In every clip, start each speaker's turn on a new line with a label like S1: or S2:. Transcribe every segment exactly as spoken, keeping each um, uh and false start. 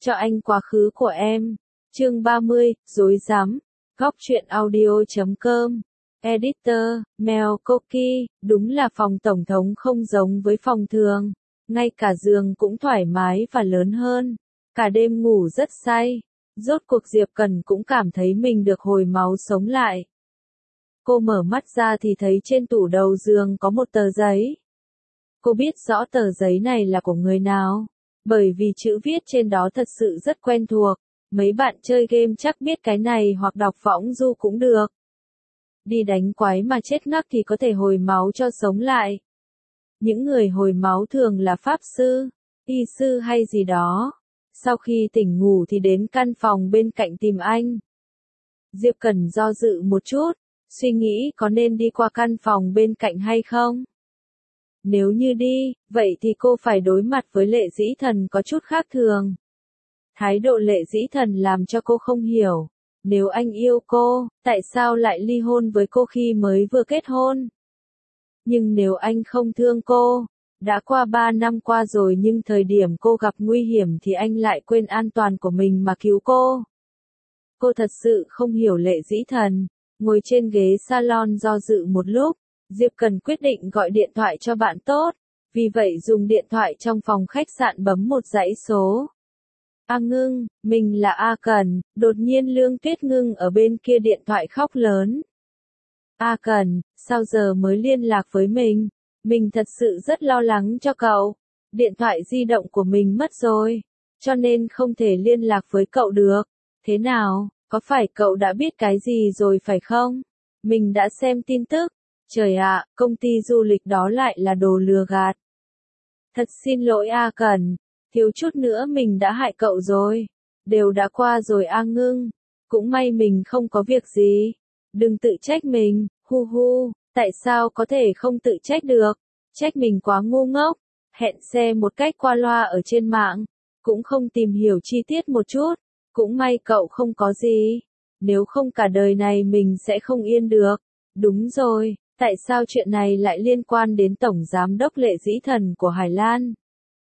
S1: cho anh quá khứ của em. Chương ba mươi, Dối rắm. Góc truyện audio chấm com. Editor, Mel Cookie, đúng là phòng tổng thống không giống với phòng thường. Ngay cả giường cũng thoải mái và lớn hơn. Cả đêm ngủ rất say. Rốt cuộc Diệp Cần cũng cảm thấy mình được hồi máu sống lại. Cô mở mắt ra thì thấy trên tủ đầu giường có một tờ giấy. Cô biết rõ tờ giấy này là của người nào, bởi vì chữ viết trên đó thật sự rất quen thuộc. Mấy bạn chơi game chắc biết cái này hoặc đọc võng du cũng được. Đi đánh quái mà chết ngắc thì có thể hồi máu cho sống lại. Những người hồi máu thường là pháp sư, y sư hay gì đó. Sau khi tỉnh ngủ thì đến căn phòng bên cạnh tìm anh. Diệp Cần do dự một chút, suy nghĩ có nên đi qua căn phòng bên cạnh hay không. Nếu như đi, vậy thì cô phải đối mặt với Lệ Dĩ Thần có chút khác thường. Thái độ Lệ Dĩ Thần làm cho cô không hiểu. Nếu anh yêu cô, tại sao lại ly hôn với cô khi mới vừa kết hôn? Nhưng nếu anh không thương cô, đã qua ba năm qua rồi nhưng thời điểm cô gặp nguy hiểm thì anh lại quên an toàn của mình mà cứu cô. Cô thật sự không hiểu Lệ Dĩ Thần. Ngồi trên ghế salon do dự một lúc, Diệp Cần quyết định gọi điện thoại cho bạn tốt. Vì vậy dùng điện thoại trong phòng khách sạn bấm một dãy số. A Ngưng, mình là A Cần. Đột nhiên Lương Tuyết Ngưng ở bên kia điện thoại khóc lớn. A Cần, sao giờ mới liên lạc với mình? Mình thật sự rất lo lắng cho cậu. Điện thoại di động của mình mất rồi, cho nên không thể liên lạc với cậu được. Thế nào, có phải cậu đã biết cái gì rồi phải không? Mình đã xem tin tức. Trời ạ, công ty du lịch đó lại là đồ lừa gạt. Thật xin lỗi A Cần, thiếu chút nữa mình đã hại cậu rồi. Đều đã qua rồi A Ngưng. Cũng may mình không có việc gì. Đừng tự trách mình, hu hu, tại sao có thể không tự trách được? Trách mình quá ngu ngốc, hẹn xe một cách qua loa ở trên mạng, cũng không tìm hiểu chi tiết một chút. Cũng may cậu không có gì. Nếu không cả đời này mình sẽ không yên được. Đúng rồi, tại sao chuyện này lại liên quan đến Tổng Giám đốc Lệ Dĩ Thần của Hải Lan?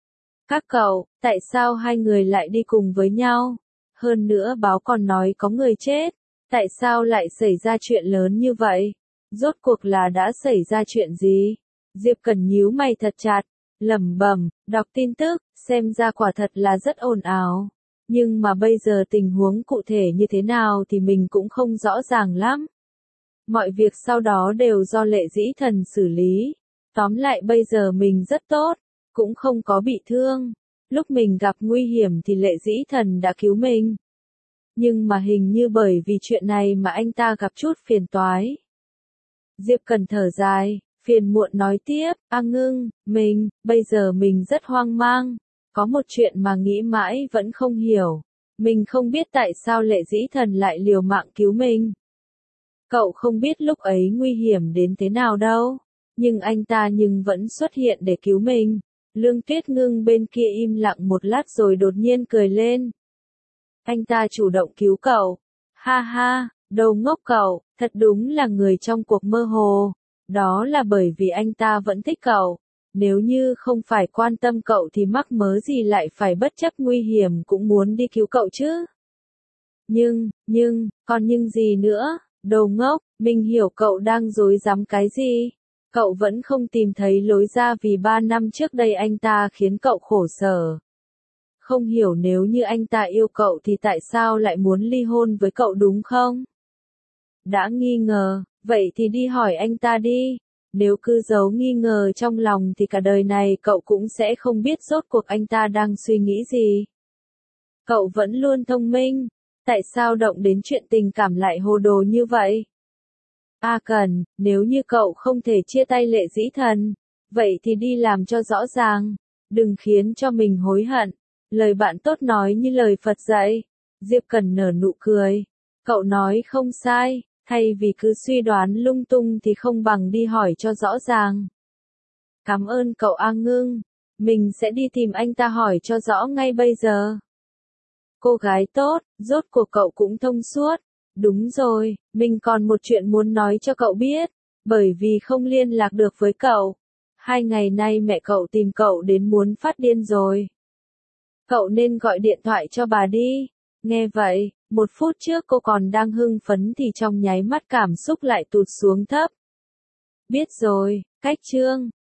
S1: Các cậu, tại sao hai người lại đi cùng với nhau? Hơn nữa báo còn nói có người chết. Tại sao lại xảy ra chuyện lớn như vậy? Rốt cuộc là đã xảy ra chuyện gì? Diệp Cần nhíu mày thật chặt, lẩm bẩm, đọc tin tức, xem ra quả thật là rất ồn ào. Nhưng mà bây giờ tình huống cụ thể như thế nào thì mình cũng không rõ ràng lắm. Mọi việc sau đó đều do Lệ Dĩ Thần xử lý. Tóm lại bây giờ mình rất tốt, cũng không có bị thương. Lúc mình gặp nguy hiểm thì Lệ Dĩ Thần đã cứu mình. Nhưng mà hình như bởi vì chuyện này mà anh ta gặp chút phiền toái. Diệp Cần thở dài, phiền muộn nói tiếp, A Ngưng, mình, bây giờ mình rất hoang mang. Có một chuyện mà nghĩ mãi vẫn không hiểu. Mình không biết tại sao Lệ Dĩ Thần lại liều mạng cứu mình. Cậu không biết lúc ấy nguy hiểm đến thế nào đâu. Nhưng anh ta nhưng vẫn xuất hiện để cứu mình. Lương Tuyết Ngưng bên kia im lặng một lát rồi đột nhiên cười lên. Anh ta chủ động cứu cậu. Ha ha, đầu ngốc cậu, thật đúng là người trong cuộc mơ hồ. Đó là bởi vì anh ta vẫn thích cậu. Nếu như không phải quan tâm cậu thì mắc mớ gì lại phải bất chấp nguy hiểm cũng muốn đi cứu cậu chứ. Nhưng, nhưng, còn nhưng gì nữa, đồ ngốc, mình hiểu cậu đang dối rắm cái gì. Cậu vẫn không tìm thấy lối ra vì ba năm trước đây anh ta khiến cậu khổ sở. Không hiểu nếu như anh ta yêu cậu thì tại sao lại muốn ly hôn với cậu đúng không? Đã nghi ngờ, vậy thì đi hỏi anh ta đi. Nếu cứ giấu nghi ngờ trong lòng thì cả đời này cậu cũng sẽ không biết rốt cuộc anh ta đang suy nghĩ gì. Cậu vẫn luôn thông minh, tại sao động đến chuyện tình cảm lại hồ đồ như vậy? A Cần, nếu như cậu không thể chia tay Lệ Dĩ Thần, vậy thì đi làm cho rõ ràng, đừng khiến cho mình hối hận. Lời bạn tốt nói như lời Phật dạy. Diệp Cần nở nụ cười. Cậu nói không sai. Thay vì cứ suy đoán lung tung thì không bằng đi hỏi cho rõ ràng. Cảm ơn cậu A Ngưng. Mình sẽ đi tìm anh ta hỏi cho rõ ngay bây giờ. Cô gái tốt, rốt cuộc cậu cũng thông suốt. Đúng rồi, mình còn một chuyện muốn nói cho cậu biết. Bởi vì không liên lạc được với cậu. Hai ngày nay mẹ cậu tìm cậu đến muốn phát điên rồi. Cậu nên gọi điện thoại cho bà đi. Nghe vậy, một phút trước cô còn đang hưng phấn thì trong nháy mắt cảm xúc lại tụt xuống thấp. Biết rồi, cách Trương.